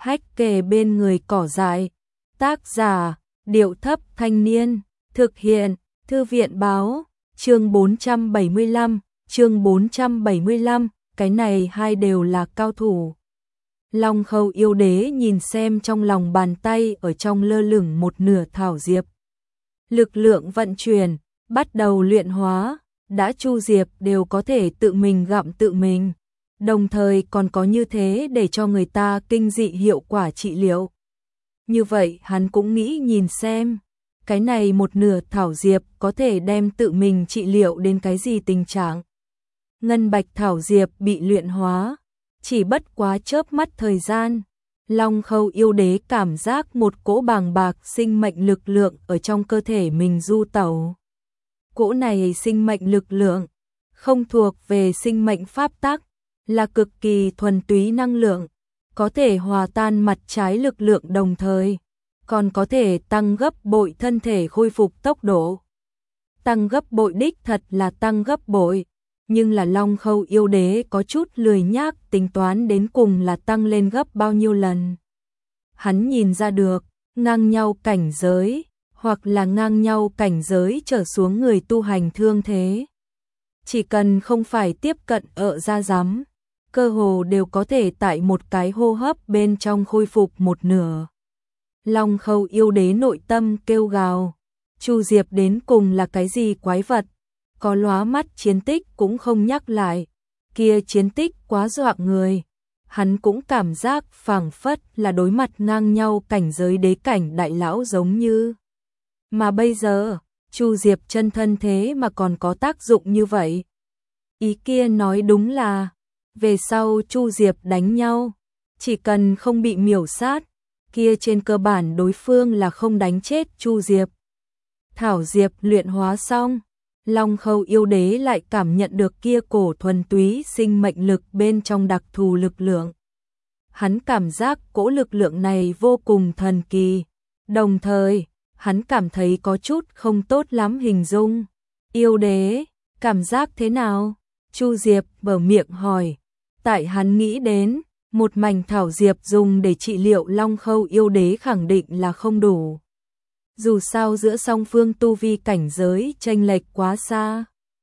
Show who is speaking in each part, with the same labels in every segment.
Speaker 1: hách kề bên người cỏ dại. Tác giả, Điệu Thấp Thanh Niên, thực hiện, Thư viện báo, chương 475, cái này hai đều là cao thủ. Long Khâu yêu đế nhìn xem trong lòng bàn tay ở trong lơ lửng một nửa thảo diệp. Lực lượng vận chuyển, bắt đầu luyện hóa, đã chu diệp đều có thể tự mình gặm tự mình, đồng thời còn có như thế để cho người ta kinh dị hiệu quả trị liệu. Như vậy hắn cũng nghĩ nhìn xem, cái này một nửa thảo diệp có thể đem tự mình trị liệu đến cái gì tình trạng. Ngân bạch thảo diệp bị luyện hóa, chỉ bất quá chớp mắt thời gian, Long Khâu yêu đế cảm giác một cỗ bàng bạc sinh mệnh lực lượng ở trong cơ thể mình du tẩu. Cỗ này sinh mệnh lực lượng không thuộc về sinh mệnh pháp tắc, là cực kỳ thuần túy năng lượng, có thể hòa tan mặt trái lực lượng đồng thời, còn có thể tăng gấp bội thân thể khôi phục tốc độ. Tăng gấp bội đích thật là tăng gấp bội, nhưng là Long Khâu yêu đế có chút lười nhác tính toán đến cùng là tăng lên gấp bao nhiêu lần. Hắn nhìn ra được, ngang nhau cảnh giới, hoặc là ngang nhau cảnh giới trở xuống người tu hành thương thế. Chỉ cần không phải tiếp cận ra giám, cơ hồ đều có thể tại một cái hô hấp bên trong khôi phục một nửa. Long Khâu yêu đế nội tâm kêu gào, Chu Diệp đến cùng là cái gì quái vật, có lóa mắt chiến tích cũng không nhắc lại, kia chiến tích quá dọa người. Hắn cũng cảm giác phảng phất là đối mặt ngang nhau cảnh giới đế cảnh đại lão giống như. Mà bây giờ, Chu Diệp chân thân thế mà còn có tác dụng như vậy. Ý kia nói đúng là, về sau Chu Diệp đánh nhau, chỉ cần không bị miểu sát, kia trên cơ bản đối phương là không đánh chết Chu Diệp. Thảo diệp luyện hóa xong, Long Khâu yêu đế lại cảm nhận được kia cổ thuần túy sinh mệnh lực bên trong đặc thù lực lượng. Hắn cảm giác cỗ lực lượng này vô cùng thần kỳ, đồng thời, hắn cảm thấy có chút không tốt lắm hình dung. Yêu đế, cảm giác thế nào? Chu Diệp mở miệng hỏi. Tại hắn nghĩ đến, một mảnh thảo diệp dùng để trị liệu Long Khâu yêu đế khẳng định là không đủ. Dù sao giữa song phương tu vi cảnh giới chênh lệch quá xa,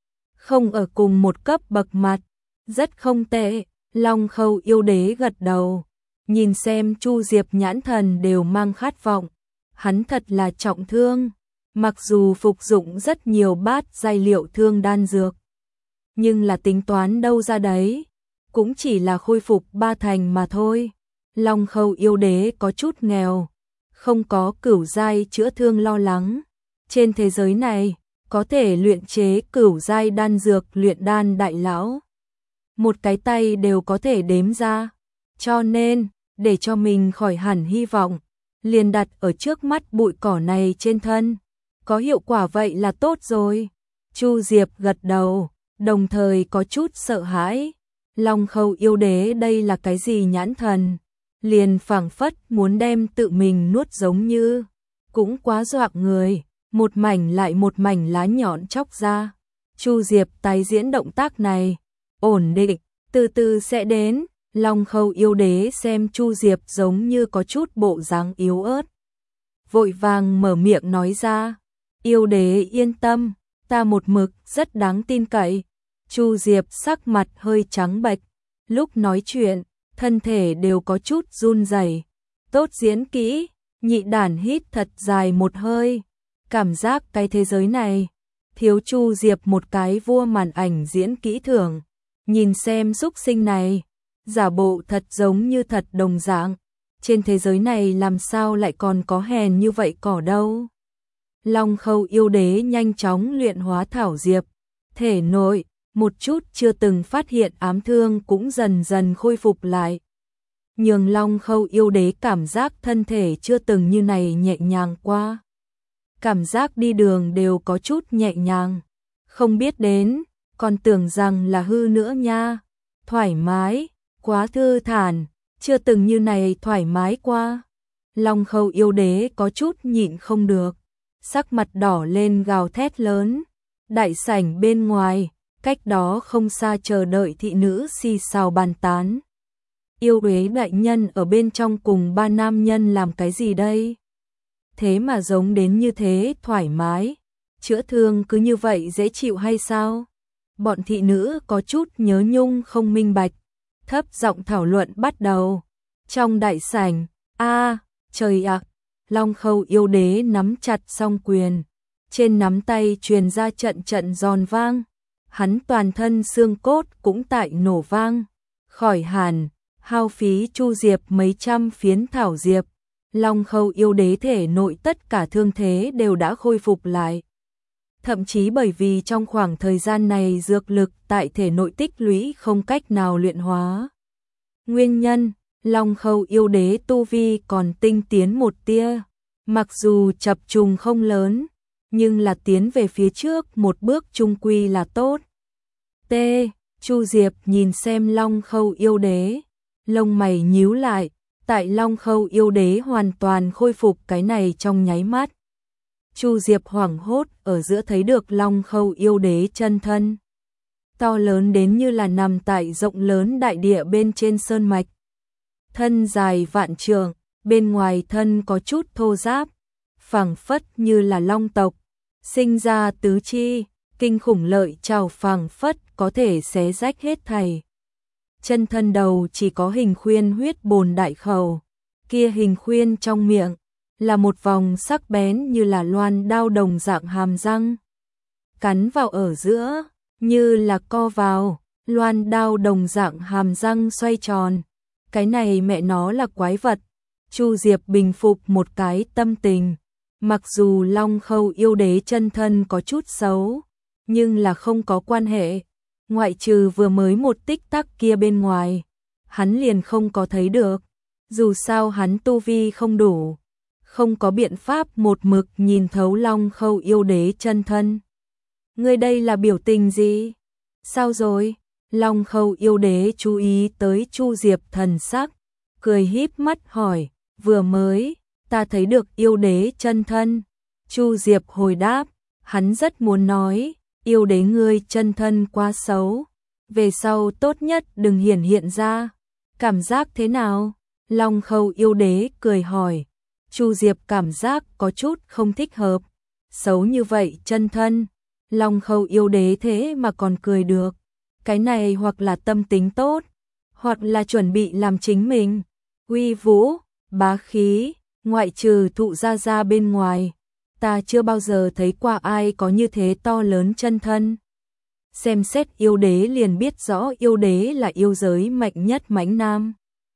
Speaker 1: không ở cùng một cấp bậc mặt, rất không tệ. Long Khâu yêu đế gật đầu, nhìn xem Chu Diệp nhãn thần đều mang khát vọng. Hắn thật là trọng thương, mặc dù phục dụng rất nhiều bát giai liệu thương đan dược, nhưng là tính toán đâu ra đấy, cũng chỉ là khôi phục 3 thành mà thôi. Long Khâu yêu đế có chút nghèo, không có cửu giai chữa thương lo lắng. Trên thế giới này, có thể luyện chế cửu giai đan dược luyện đan đại lão, một cái tay đều có thể đếm ra. Cho nên, để cho mình khỏi hẳn hy vọng, liền đặt ở trước mắt bụi cỏ này trên thân. Có hiệu quả vậy là tốt rồi. Chu Diệp gật đầu, đồng thời có chút sợ hãi. Long Khâu yêu đế đây là cái gì nhãn thần? Liền phảng phất muốn đem tự mình nuốt giống như. Cũng quá dọa người, một mảnh lại một mảnh lá nhọn chóc ra. Chu Diệp tái diễn động tác này. Ổn định, từ từ sẽ đến. Long Khâu yêu đế xem Chu Diệp giống như có chút bộ dáng yếu ớt, vội vàng mở miệng nói ra. Yêu đế yên tâm, ta một mực rất đáng tin cậy. Chu Diệp sắc mặt hơi trắng bệch, lúc nói chuyện, thân thể đều có chút run rẩy. Tốt diễn kỹ, nhị đản hít thật dài một hơi, cảm giác cái thế giới này thiếu Chu Diệp một cái vua màn ảnh diễn kỹ thưởng. Nhìn xem xúc sinh này, giả bộ thật giống như thật đồng dạng, trên thế giới này làm sao lại còn có hèn như vậy cỏ đâu. Long Khâu yêu đế nhanh chóng luyện hóa thảo diệp, thể nội, một chút chưa từng phát hiện ám thương cũng dần dần khôi phục lại. Nhường Long Khâu yêu đế cảm giác thân thể chưa từng như này nhẹ nhàng qua. Cảm giác đi đường đều có chút nhẹ nhàng, không biết đến, còn tưởng rằng là hư nữa nha. Thoải mái, quá thư thản, chưa từng như này thoải mái qua. Long Khâu yêu đế có chút nhịn không được, sắc mặt đỏ lên gào thét lớn. Đại sảnh bên ngoài, cách đó không xa chờ đợi thị nữ xì xào bàn tán. Yêu đế đại nhân ở bên trong cùng ba nam nhân làm cái gì đây? Thế mà giống đến như thế thoải mái, chữa thương cứ như vậy dễ chịu hay sao? Bọn thị nữ có chút nhớ nhung không minh bạch, thấp giọng thảo luận bắt đầu. Trong đại sảnh, trời ạ, Long Khâu yêu đế nắm chặt song quyền, trên nắm tay truyền ra trận trận giòn vang, hắn toàn thân xương cốt cũng tại nổ vang, khỏi hàn, hao phí Chu Diệp mấy trăm phiến thảo diệp, Long Khâu yêu đế thể nội tất cả thương thế đều đã khôi phục lại. Thậm chí bởi vì trong khoảng thời gian này dược lực tại thể nội tích lũy không cách nào luyện hóa. Nguyên nhân, Long Khâu yêu đế tu vi còn tinh tiến một tia, mặc dù chập trùng không lớn, nhưng là tiến về phía trước một bước chung quy là tốt. Chu Diệp nhìn xem Long Khâu yêu đế, lông mày nhíu lại, tại Long Khâu yêu đế hoàn toàn khôi phục cái này trong nháy mắt. Chu Diệp hoảng hốt ở giữa thấy được Long Khâu yêu đế chân thân. To lớn đến như là nằm tại rộng lớn đại địa bên trên sơn mạch. Thân dài vạn trượng, bên ngoài thân có chút thô ráp, phảng phất như là long tộc, sinh ra tứ chi, kinh khủng lợi trào phảng phất có thể xé rách hết thảy. Chân thân đầu chỉ có hình khuyên huyết bồn đại khẩu, kia hình khuyên trong miệng là một vòng sắc bén như là loan đao đồng dạng hàm răng. Cắn vào ở giữa, như là co vào, loan đao đồng dạng hàm răng xoay tròn. Cái này mẹ nó là quái vật. Chu Diệp bình phục một cái tâm tình. Mặc dù Long Khâu yêu đế chân thân có chút xấu, nhưng là không có quan hệ. Ngoại trừ vừa mới một tích tắc kia bên ngoài, hắn liền không có thấy được. Dù sao hắn tu vi không đủ, không có biện pháp một mực nhìn thấu Long Khâu yêu đế chân thân. Ngươi đây là biểu tình gì? Sao rồi? Long Khâu yêu đế chú ý tới Chu Diệp thần sắc, cười híp mắt hỏi, vừa mới, ta thấy được yêu đế chân thân. Chu Diệp hồi đáp, hắn rất muốn nói, yêu đế ngươi chân thân quá xấu, về sau tốt nhất đừng hiển hiện ra. Cảm giác thế nào? Long Khâu yêu đế cười hỏi. Chu Diệp cảm giác có chút không thích hợp, xấu như vậy chân thân, Long Khâu yêu đế thế mà còn cười được. Cái này hoặc là tâm tính tốt, hoặc là chuẩn bị làm chính mình. Uy vũ, bá khí, ngoại trừ thụ gia gia bên ngoài, ta chưa bao giờ thấy qua ai có như thế to lớn chân thân. Xem xét yêu đế liền biết rõ yêu đế là yêu giới mạnh nhất mãnh nam.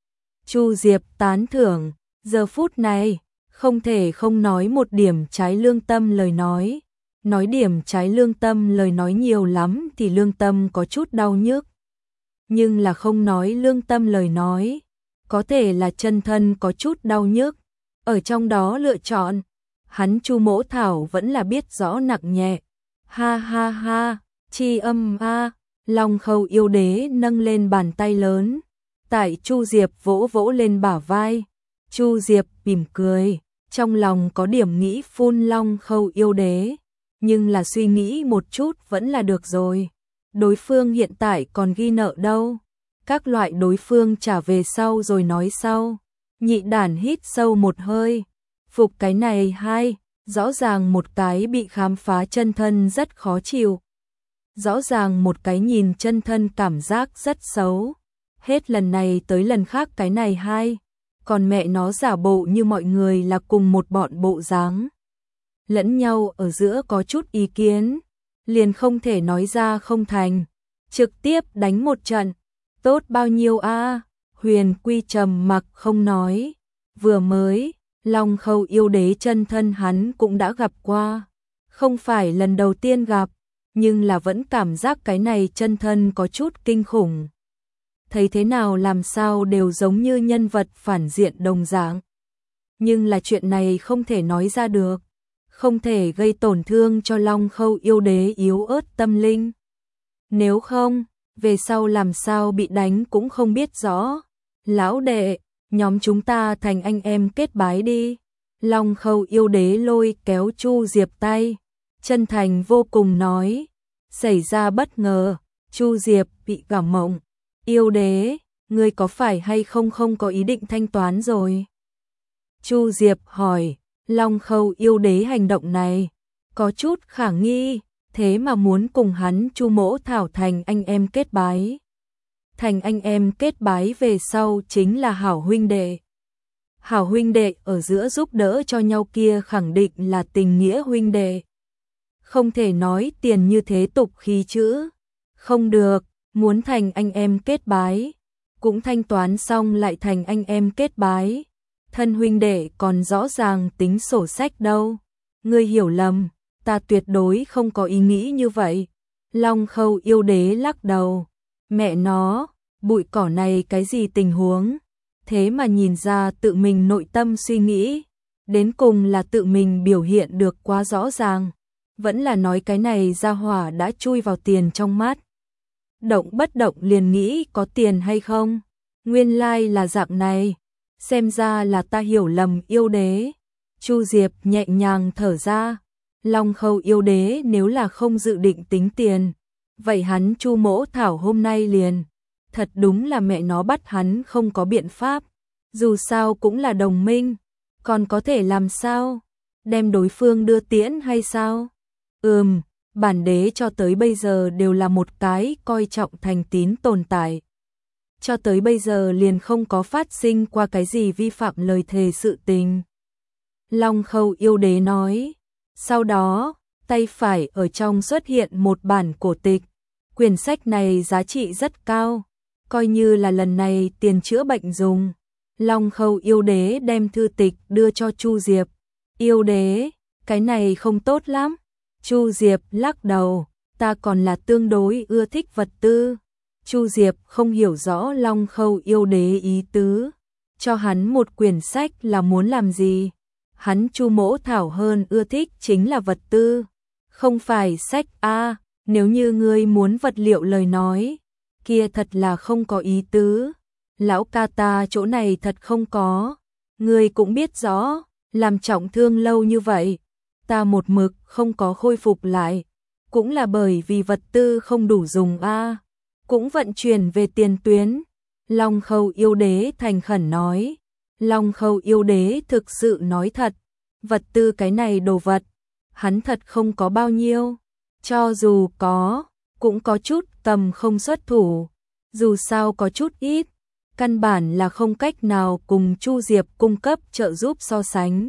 Speaker 1: Chu Diệp tán thưởng, giờ phút này, không thể không nói một điểm trái lương tâm lời nói. Nói điểm trái lương tâm lời nói nhiều lắm thì lương tâm có chút đau nhức. Nhưng là không nói lương tâm lời nói, có thể là chân thân có chút đau nhức. Ở trong đó lựa chọn, hắn Chu Mỗ Thảo vẫn là biết rõ nặng nhẹ. Ha ha ha, chi âm a, Long Khâu yêu đế nâng lên bàn tay lớn, tại Chu Diệp vỗ vỗ lên bả vai. Chu Diệp mỉm cười, trong lòng có điểm nghĩ phun Long Khâu yêu đế. Nhưng là suy nghĩ một chút vẫn là được rồi. Đối phương hiện tại còn ghi nợ đâu. Các loại đối phương trả về sau rồi nói sau. Nhị đản hít sâu một hơi. Phục cái này hai, rõ ràng một cái bị khám phá chân thân rất khó chịu. Rõ ràng một cái nhìn chân thân cảm giác rất xấu. Hết lần này tới lần khác cái này hai. Còn mẹ nó giả bộ như mọi người là cùng một bọn bộ dáng. Lẫn nhau ở giữa có chút ý kiến, liền không thể nói ra không thành, trực tiếp đánh một trận, tốt bao nhiêu a? Huyền Quy trầm mặc không nói, vừa mới, Long Khâu yêu đế chân thân hắn cũng đã gặp qua, không phải lần đầu tiên gặp, nhưng là vẫn cảm giác cái này chân thân có chút kinh khủng. Thấy thế nào làm sao đều giống như nhân vật phản diện đồng dạng. Nhưng là chuyện này không thể nói ra được. Không thể gây tổn thương cho Long Khâu yêu đế yếu ớt tâm linh. Nếu không, về sau làm sao bị đánh cũng không biết rõ. Lão đệ, nhóm chúng ta thành anh em kết bái đi. Long Khâu yêu đế lôi kéo Chu Diệp tay, chân thành vô cùng nói. Xảy ra bất ngờ, Chu Diệp bị cảm mộng. Yêu đế, ngươi có phải hay không có ý định thanh toán rồi? Chu Diệp hỏi, Long Khâu yêu đế hành động này có chút khả nghi, thế mà muốn cùng hắn Chu Mỗ Thảo thành anh em kết bái. Thành anh em kết bái về sau chính là hảo huynh đệ. Hảo huynh đệ ở giữa giúp đỡ cho nhau kia khẳng định là tình nghĩa huynh đệ. Không thể nói tiền như thế tục khí chữ. Không được, muốn thành anh em kết bái. Cũng thanh toán xong lại thành anh em kết bái. Thân huynh đệ còn rõ ràng tính sổ sách đâu. Ngươi hiểu lầm, ta tuyệt đối không có ý nghĩ như vậy. Long Khâu yêu đế lắc đầu. Mẹ nó, bụi cỏ này cái gì tình huống? Thế mà nhìn ra tự mình nội tâm suy nghĩ. Đến cùng là tự mình biểu hiện được quá rõ ràng. Vẫn là nói cái này ra hỏa đã chui vào tiền trong mắt. Động bất động liền nghĩ có tiền hay không? Nguyên lai là dạng này. Xem ra là ta hiểu lầm yêu đế. Chu Diệp nhẹ nhàng thở ra. Long Khâu yêu đế nếu là không dự định tính tiền, vậy hắn Chu Mỗ Thảo hôm nay liền. Thật đúng là mẹ nó bắt hắn không có biện pháp. Dù sao cũng là đồng minh. Còn có thể làm sao? Đem đối phương đưa tiễn hay sao? Bản đế cho tới bây giờ đều là một cái coi trọng thành tín tồn tại. Cho tới bây giờ liền không có phát sinh qua cái gì vi phạm lời thề sự tình. Long Khâu yêu đế nói. Sau đó, tay phải ở trong xuất hiện một bản cổ tịch. Quyển sách này giá trị rất cao, coi như là lần này tiền chữa bệnh dùng. Long Khâu yêu đế đem thư tịch đưa cho Chu Diệp. Yêu đế, cái này không tốt lắm. Chu Diệp lắc đầu, ta còn là tương đối ưa thích vật tư. Chu Diệp không hiểu rõ Long Khâu yêu đế ý tứ. Cho hắn một quyển sách là muốn làm gì? Hắn Chu Mỗ Thảo hơn ưa thích chính là vật tư. Không phải sách a. Nếu như ngươi muốn vật liệu lời nói, kia thật là không có ý tứ. Lão ca ta chỗ này thật không có. Ngươi cũng biết rõ, làm trọng thương lâu như vậy, ta một mực không có khôi phục lại, cũng là bởi vì vật tư không đủ dùng a. Cũng vận chuyển về tiền tuyến. Long Khâu yêu đế thành khẩn nói. Long Khâu yêu đế thực sự nói thật, vật tư cái này đồ vật, hắn thật không có bao nhiêu. Cho dù có, cũng có chút cầm không xuất thủ. Dù sao có chút ít, căn bản là không cách nào cùng Chu Diệp cung cấp trợ giúp so sánh.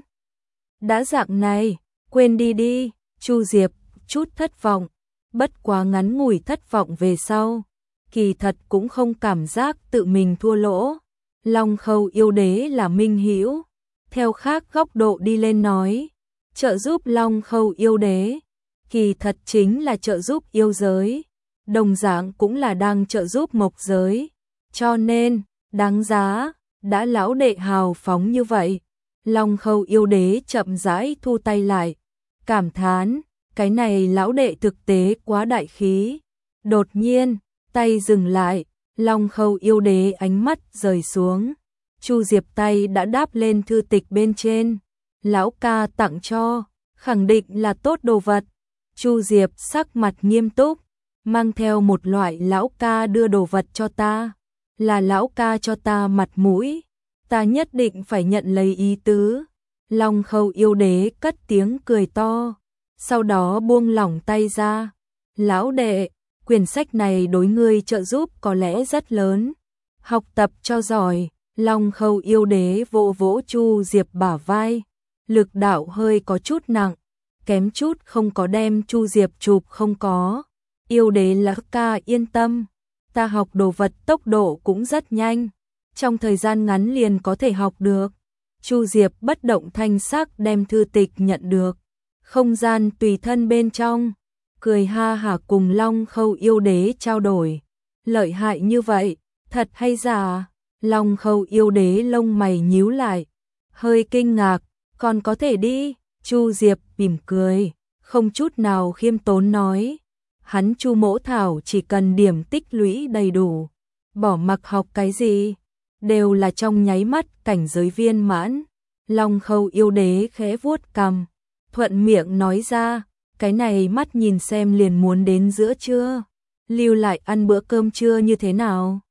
Speaker 1: Đã dạng này, quên đi đi. Chu Diệp chút thất vọng, bất quá ngắn ngủi thất vọng về sau, kỳ thật cũng không cảm giác tự mình thua lỗ. Long Khâu yêu đế là minh hữu, theo khác góc độ đi lên nói, trợ giúp Long Khâu yêu đế, kỳ thật chính là trợ giúp yêu giới, đồng dạng cũng là đang trợ giúp mộc giới, cho nên, đáng giá, đã lão đệ hào phóng như vậy. Long Khâu yêu đế chậm rãi thu tay lại, cảm thán, cái này lão đệ thực tế quá đại khí. Đột nhiên, tay dừng lại, Long Khâu yêu đế ánh mắt rời xuống. Chu Diệp tay đã đáp lên thư tịch bên trên. Lão ca tặng cho, khẳng định là tốt đồ vật. Chu Diệp sắc mặt nghiêm túc, mang theo một loại lão ca đưa đồ vật cho ta, là lão ca cho ta mặt mũi, ta nhất định phải nhận lấy ý tứ. Long Khâu yêu đế cất tiếng cười to, sau đó buông lỏng tay ra. Lão đệ, quyển sách này đối ngươi trợ giúp có lẽ rất lớn, học tập cho giỏi. Long Khâu yêu đế vỗ vỗ Chu Diệp bả vai, lực đạo hơi có chút nặng, kém chút không có đem Chu Diệp chụp không có. Yêu đế lão ca yên tâm, ta học đồ vật tốc độ cũng rất nhanh, trong thời gian ngắn liền có thể học được. Chu Diệp bất động thanh sắc đem thư tịch nhận được, không gian tùy thân bên trong, cười ha hả cùng Long Khâu yêu đế trao đổi. Lợi hại như vậy, thật hay giả? Long Khâu yêu đế lông mày nhíu lại, hơi kinh ngạc, còn có thể đi. Chu Diệp mỉm cười, không chút nào khiêm tốn nói, hắn Chu Mỗ Thảo chỉ cần điểm tích lũy đầy đủ, bỏ mặc học cái gì, đều là trong nháy mắt cảnh giới viên mãn. Long Khâu yêu đế khẽ vuốt cằm, thuận miệng nói ra, cái này mắt nhìn xem liền muốn đến giữa trưa, lưu lại ăn bữa cơm trưa như thế nào?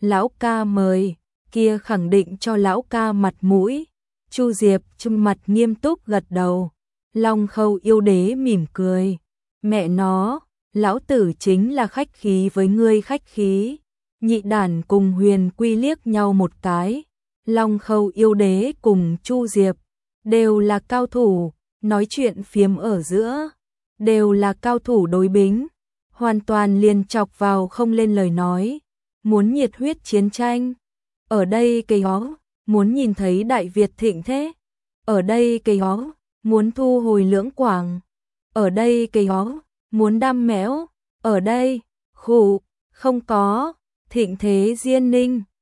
Speaker 1: Lão ca mời, kia khẳng định cho lão ca mặt mũi. Chu Diệp trưng mặt nghiêm túc gật đầu. Long Khâu yêu đế mỉm cười. Mẹ nó, lão tử chính là khách khí với ngươi khách khí. Nhị đản cùng Huyền Quy liếc nhau một cái. Long Khâu yêu đế cùng Chu Diệp đều là cao thủ, nói chuyện phiếm ở giữa, đều là cao thủ đối bính, hoàn toàn liền chọc vào không lên lời nói, muốn nhiệt huyết chiến tranh. Ở đây cây ó, muốn nhìn thấy Đại Việt thịnh thế. Ở đây cây ó, muốn thu hồi Lưỡng Quảng. Ở đây cây ó, muốn đam mẽo. Ở đây, khụ, không có, thịnh thế Diên Ninh.